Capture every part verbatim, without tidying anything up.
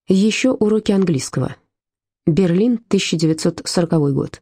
Еще уроки английского. Берлин, тысяча девятьсот сороковой год.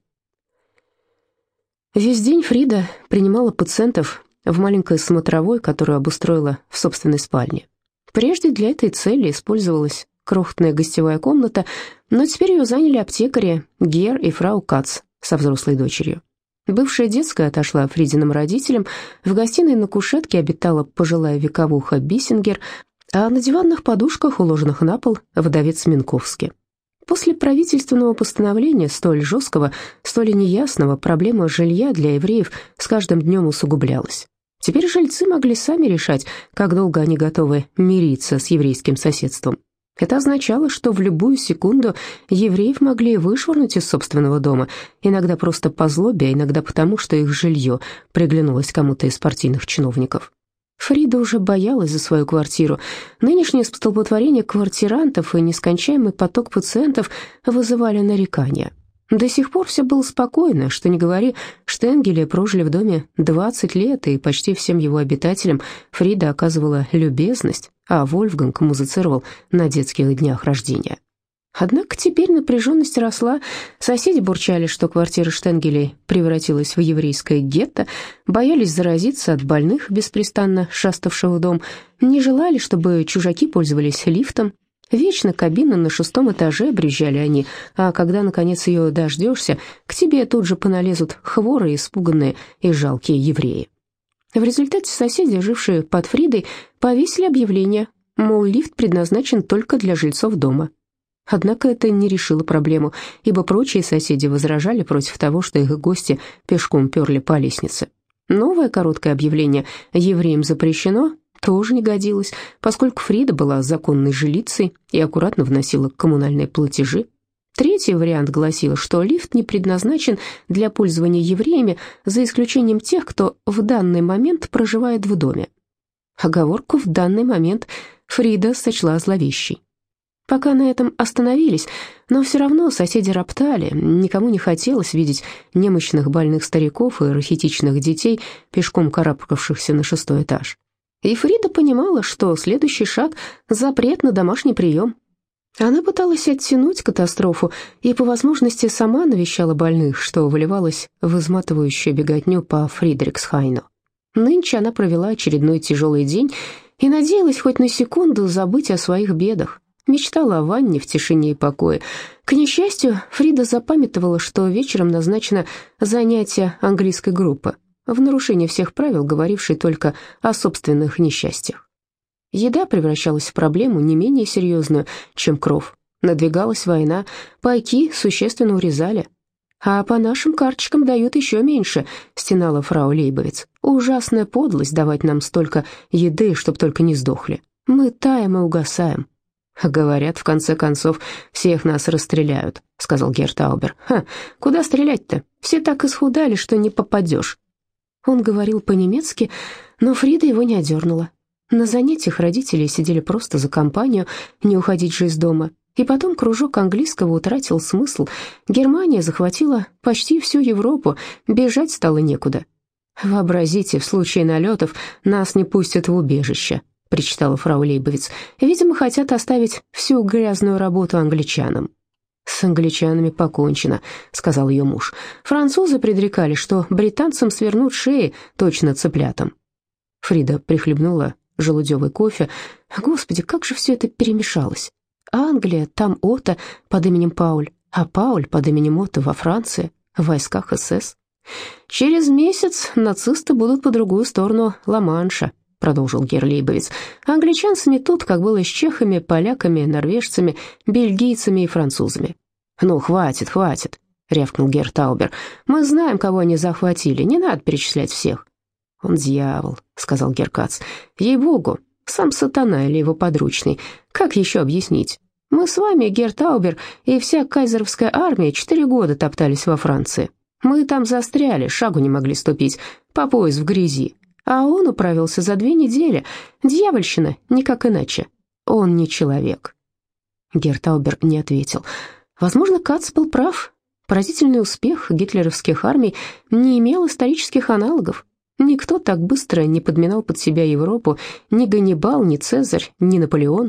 Весь день Фрида принимала пациентов в маленькой смотровой, которую обустроила в собственной спальне. Прежде для этой цели использовалась крохотная гостевая комната, но теперь ее заняли аптекари Гер и фрау Кац со взрослой дочерью. Бывшая детская отошла Фридиным родителям, в гостиной на кушетке обитала пожилая вековуха Биссингер, а на диванных подушках, уложенных на пол, вдовец Минковский. После правительственного постановления, столь жесткого, столь неясного, проблема жилья для евреев с каждым днем усугублялась. Теперь жильцы могли сами решать, как долго они готовы мириться с еврейским соседством. Это означало, что в любую секунду евреев могли вышвырнуть из собственного дома, иногда просто по злобе, а иногда потому, что их жилье приглянулось кому-то из партийных чиновников. Фрида уже боялась за свою квартиру. Нынешнее столпотворение квартирантов и нескончаемый поток пациентов вызывали нарекания. До сих пор все было спокойно, что не говори, Штенгели прожили в доме двадцать лет, и почти всем его обитателям Фрида оказывала любезность, а Вольфганг музицировал на детских днях рождения. Однако теперь напряженность росла, соседи бурчали, что квартира Штенгелей превратилась в еврейское гетто, боялись заразиться от больных, беспрестанно шаставшего в дом, не желали, чтобы чужаки пользовались лифтом. Вечно кабины на шестом этаже брюзжали они, а когда, наконец, ее дождешься, к тебе тут же поналезут хворые, испуганные и жалкие евреи. В результате соседи, жившие под Фридой, повесили объявление, мол, лифт предназначен только для жильцов дома. Однако это не решило проблему, ибо прочие соседи возражали против того, что их гости пешком перли по лестнице. Новое короткое объявление «Евреям запрещено» тоже не годилось, поскольку Фрида была законной жилицей и аккуратно вносила коммунальные платежи. Третий вариант гласил, что лифт не предназначен для пользования евреями, за исключением тех, кто в данный момент проживает в доме. Оговорку «в данный момент» Фрида сочла зловещей. Пока на этом остановились, но все равно соседи роптали, никому не хотелось видеть немощных больных стариков и рахитичных детей, пешком карабкавшихся на шестой этаж. И Фрида понимала, что следующий шаг — запрет на домашний прием. Она пыталась оттянуть катастрофу и по возможности сама навещала больных, что выливалось в изматывающую беготню по Фридриксхайну. Нынче она провела очередной тяжелый день и надеялась хоть на секунду забыть о своих бедах. Мечтала о ванне в тишине и покое. К несчастью, Фрида запамятовала, что вечером назначено занятие английской группы, в нарушение всех правил, говорившей только о собственных несчастьях. Еда превращалась в проблему не менее серьезную, чем кров. Надвигалась война, пайки существенно урезали. «А по нашим карточкам дают еще меньше», — стенала фрау Лейбовиц. «Ужасная подлость давать нам столько еды, чтоб только не сдохли. Мы таем и угасаем». «Говорят, в конце концов, всех нас расстреляют», — сказал Гертаубер. «Ха, куда стрелять-то? Все так исхудали, что не попадешь». Он говорил по-немецки, но Фрида его не одернула. На занятиях родители сидели просто за компанию, не уходить же из дома. И потом кружок английского утратил смысл. Германия захватила почти всю Европу, бежать стало некуда. «Вообразите, в случае налетов нас не пустят в убежище», — причитала фрау Лейбовиц. «Видимо, хотят оставить всю грязную работу англичанам». «С англичанами покончено», — сказал ее муж. «Французы предрекали, что британцам свернут шеи точно цыплятам». Фрида прихлебнула желудевый кофе. Господи, как же все это перемешалось. Англия, там Отто под именем Пауль, а Пауль под именем Отто во Франции, в войсках СС. «Через месяц нацисты будут по другую сторону Ла-Манша», — продолжил Герр Лейбовиц. «Англичан сметут, как было с чехами, поляками, норвежцами, бельгийцами и французами». «Ну, хватит, хватит», — рявкнул Гертаубер. «Мы знаем, кого они захватили, не надо перечислять всех». «Он дьявол», — сказал Геркац. «Ей-богу, сам сатана или его подручный. Как еще объяснить? Мы с вами, Гертаубер, и вся кайзеровская армия четыре года топтались во Франции. Мы там застряли, шагу не могли ступить, по пояс в грязи. А он управился за две недели. Дьявольщина, никак иначе. Он не человек». Гертаубер не ответил. Возможно, Кац был прав. Поразительный успех гитлеровских армий не имел исторических аналогов. Никто так быстро не подминал под себя Европу, ни Ганнибал, ни Цезарь, ни Наполеон.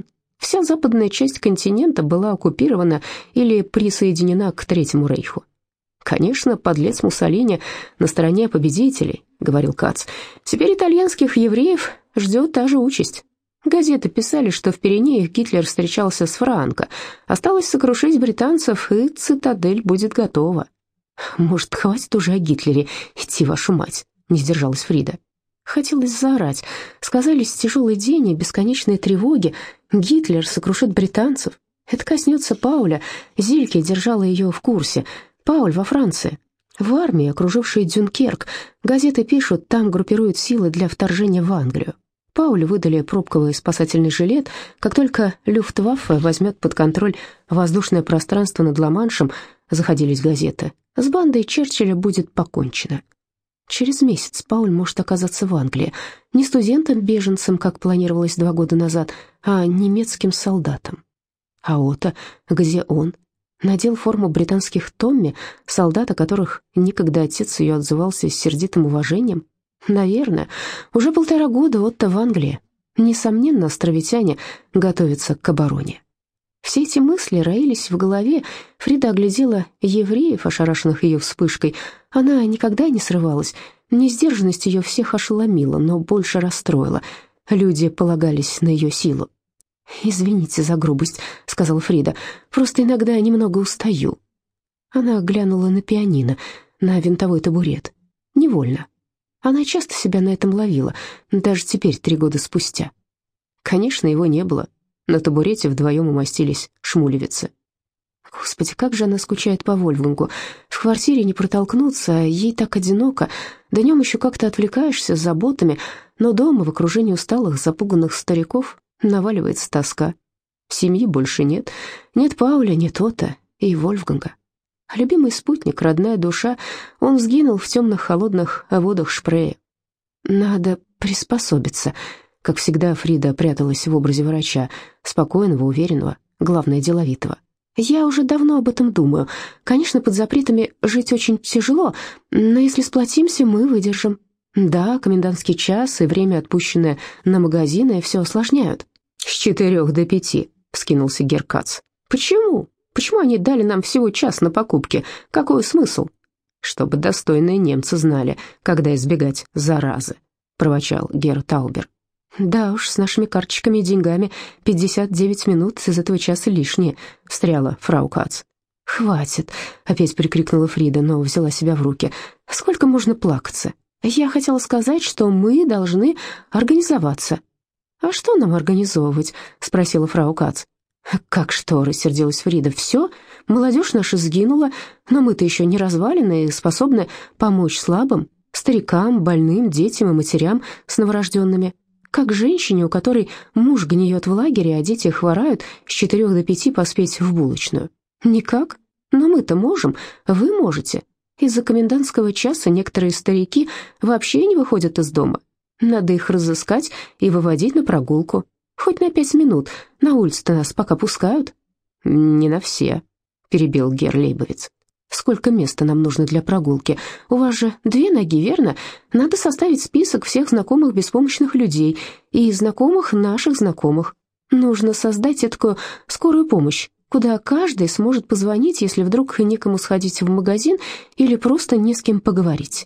Вся западная часть континента была оккупирована или присоединена к Третьему рейху. «Конечно, подлец Муссолини на стороне победителей», — говорил Кац. «Теперь итальянских евреев ждет та же участь». Газеты писали, что в Пиренеях Гитлер встречался с Франко. Осталось сокрушить британцев, и цитадель будет готова. «Может, хватит уже о Гитлере идти, вашу мать?» — не сдержалась Фрида. Хотелось заорать. Сказались тяжелый день и бесконечные тревоги. Гитлер сокрушит британцев. Это коснется Пауля. Зильке держала ее в курсе. Пауль во Франции. В армии, окружившей Дюнкерк. Газеты пишут, там группируют силы для вторжения в Англию. Паулю выдали пробковый спасательный жилет. Как только Люфтваффе возьмет под контроль воздушное пространство над Ла-Маншем, заходились газеты, с бандой Черчилля будет покончено. Через месяц Пауль может оказаться в Англии. Не студентом-беженцем, как планировалось два года назад, а немецким солдатом. А Отто, где он? Надел форму британских Томми, солдат, о которых никогда отец ее отзывался с сердитым уважением? Наверное. Уже полтора года Отто в Англии. Несомненно, островитяне готовятся к обороне. Все эти мысли роились в голове. Фрида оглядела евреев, ошарашенных ее вспышкой. Она никогда не срывалась. Несдержанность ее всех ошеломила, но больше расстроила. Люди полагались на ее силу. «Извините за грубость», — сказала Фрида. «Просто иногда немного устаю». Она глянула на пианино, на винтовой табурет. Невольно. Она часто себя на этом ловила, даже теперь, три года спустя. Конечно, его не было. На табурете вдвоем умостились шмулевицы. Господи, как же она скучает по Вольфгангу. В квартире не протолкнуться, а ей так одиноко. Днем еще как-то отвлекаешься с заботами, но дома, в окружении усталых, запуганных стариков, наваливается тоска. Семьи больше нет. Нет Пауля, нет Отто и Вольфганга. Любимый спутник, родная душа, он сгинул в темных холодных водах Шпрее. Надо приспособиться. Как всегда, Фрида пряталась в образе врача, спокойного, уверенного, главное, деловитого. Я уже давно об этом думаю. Конечно, под запретами жить очень тяжело, но если сплотимся, мы выдержим. Да, комендантский час и время, отпущенное на магазины, все осложняют. «С четырех до пяти», — вскинулся Герр Кац. «Почему? Почему они дали нам всего час на покупки? Какой смысл?» «Чтобы достойные немцы знали, когда избегать заразы», — проворчал Герр Таубер. «Да уж, с нашими карточками и деньгами пятьдесят девять минут из этого часа лишние», — встряла фрау Кац. «Хватит», — опять прикрикнула Фрида, но взяла себя в руки. «Сколько можно плакаться? Я хотела сказать, что мы должны организоваться». «А что нам организовывать?» — спросила фрау Кац. «Как что?» — рассердилась Фрида. «Все, молодежь наша сгинула, но мы-то еще не развалены и способны помочь слабым, старикам, больным, детям и матерям с новорожденными. Как женщине, у которой муж гниет в лагере, а дети хворают, с четырех до пяти поспеть в булочную? Никак. Но мы-то можем, вы можете. Из-за комендантского часа некоторые старики вообще не выходят из дома. Надо их разыскать и выводить на прогулку. Хоть на пять минут. На улице-то нас пока пускают». «Не на все», — перебил Герр Лейбовиц. «Сколько места нам нужно для прогулки? У вас же две ноги, верно? Надо составить список всех знакомых беспомощных людей и знакомых наших знакомых. Нужно создать такую скорую помощь, куда каждый сможет позвонить, если вдруг некому сходить в магазин или просто не с кем поговорить».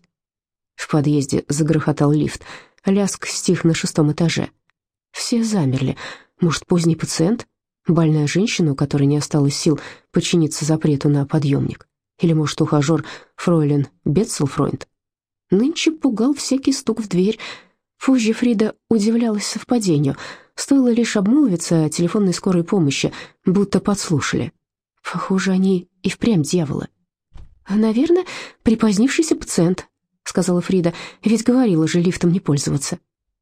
В подъезде загрохотал лифт. Лязг стих на шестом этаже. Все замерли. Может, поздний пациент? Больная женщина, у которой не осталось сил подчиниться запрету на подъемник? Или, может, ухажер фройлен Бетцелфройнд? Нынче пугал всякий стук в дверь. Позже Фрида удивлялась совпадению. Стоило лишь обмолвиться о телефонной скорой помощи, будто подслушали. Похоже, они и впрямь дьяволы. «Наверное, припозднившийся пациент», — сказала Фрида, «ведь говорила же лифтом не пользоваться».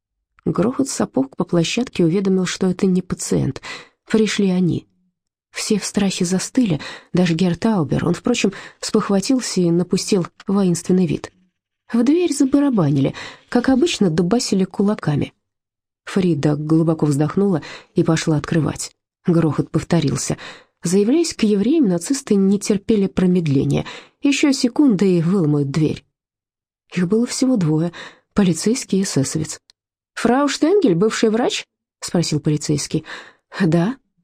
Грохот сапог по площадке уведомил, что это не пациент. Пришли они. Все в страхе застыли, даже Герр Таубер. Он, впрочем, спохватился и напустил воинственный вид. В дверь забарабанили, как обычно, дубасили кулаками. Фрида глубоко вздохнула и пошла открывать. Грохот повторился. Заявляясь к евреям, нацисты не терпели промедления. Еще секунды и выломают дверь. Их было всего двое, полицейский и эсэсовец. «Фрау Штенгель, бывший врач?» — спросил полицейский. «Да»,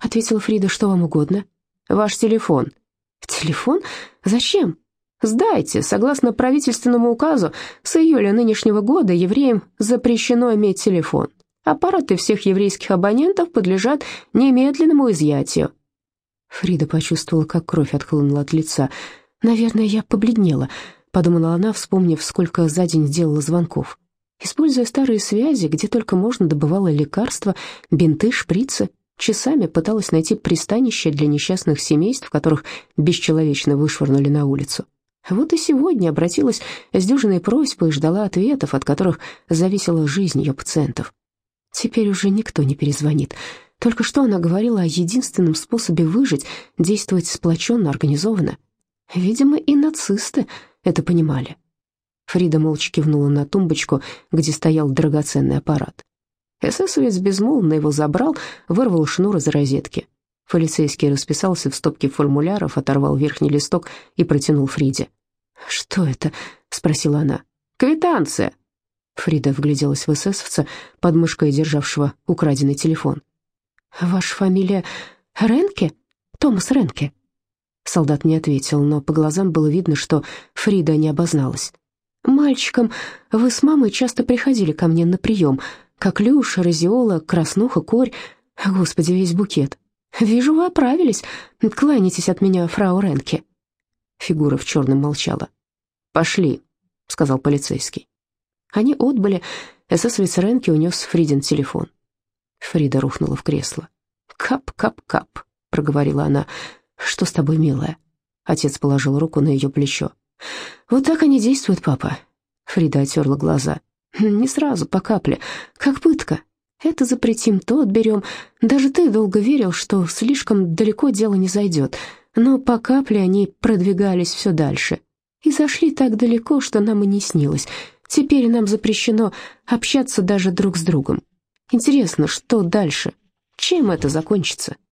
ответила Фрида, — что вам угодно? Ваш телефон. Телефон? Зачем? Сдайте. Согласно правительственному указу, с июля нынешнего года евреям запрещено иметь телефон. Аппараты всех еврейских абонентов подлежат немедленному изъятию. Фрида почувствовала, как кровь отхлынула от лица. «Наверное, я побледнела», — подумала она, вспомнив, сколько за день сделала звонков. Используя старые связи, где только можно, добывала лекарства, бинты, шприцы, часами пыталась найти пристанище для несчастных семейств, которых бесчеловечно вышвырнули на улицу. Вот и сегодня обратилась с дюжиной просьб и ждала ответов, от которых зависела жизнь ее пациентов. Теперь уже никто не перезвонит. Только что она говорила о единственном способе выжить, действовать сплоченно, организованно. Видимо, и нацисты это понимали. Фрида молча кивнула на тумбочку, где стоял драгоценный аппарат. Эсэсовец безмолвно его забрал, вырвал шнур из розетки. Полицейский расписался в стопке формуляров, оторвал верхний листок и протянул Фриде. «Что это?» — спросила она. «Квитанция». Фрида вгляделась в эсэсовца, под мышкой державшего украденный телефон. «Ваша фамилия Ренке? Томас Ренке?» Солдат не ответил, но по глазам было видно, что Фрида не обозналась. «Мальчиком вы с мамой часто приходили ко мне на прием. Коклюш, разиола, краснуха, корь. Господи, весь букет. Вижу, вы оправились. Кланяйтесь от меня, фрау Ренке». Фигура в черном молчала. «Пошли», — сказал полицейский. Они отбыли. Эсэсовец Ренке унес Фридин телефон. Фрида рухнула в кресло. «Кап-кап-кап», — проговорила она. «Что с тобой, милая?» Отец положил руку на ее плечо. «Вот так они действуют, папа». Фрида отерла глаза. «Не сразу, по капле, как пытка. Это запретим, то отберем. Даже ты долго верил, что слишком далеко дело не зайдет. Но по капле они продвигались все дальше. И зашли так далеко, что нам и не снилось. Теперь нам запрещено общаться даже друг с другом. Интересно, что дальше? Чем это закончится?»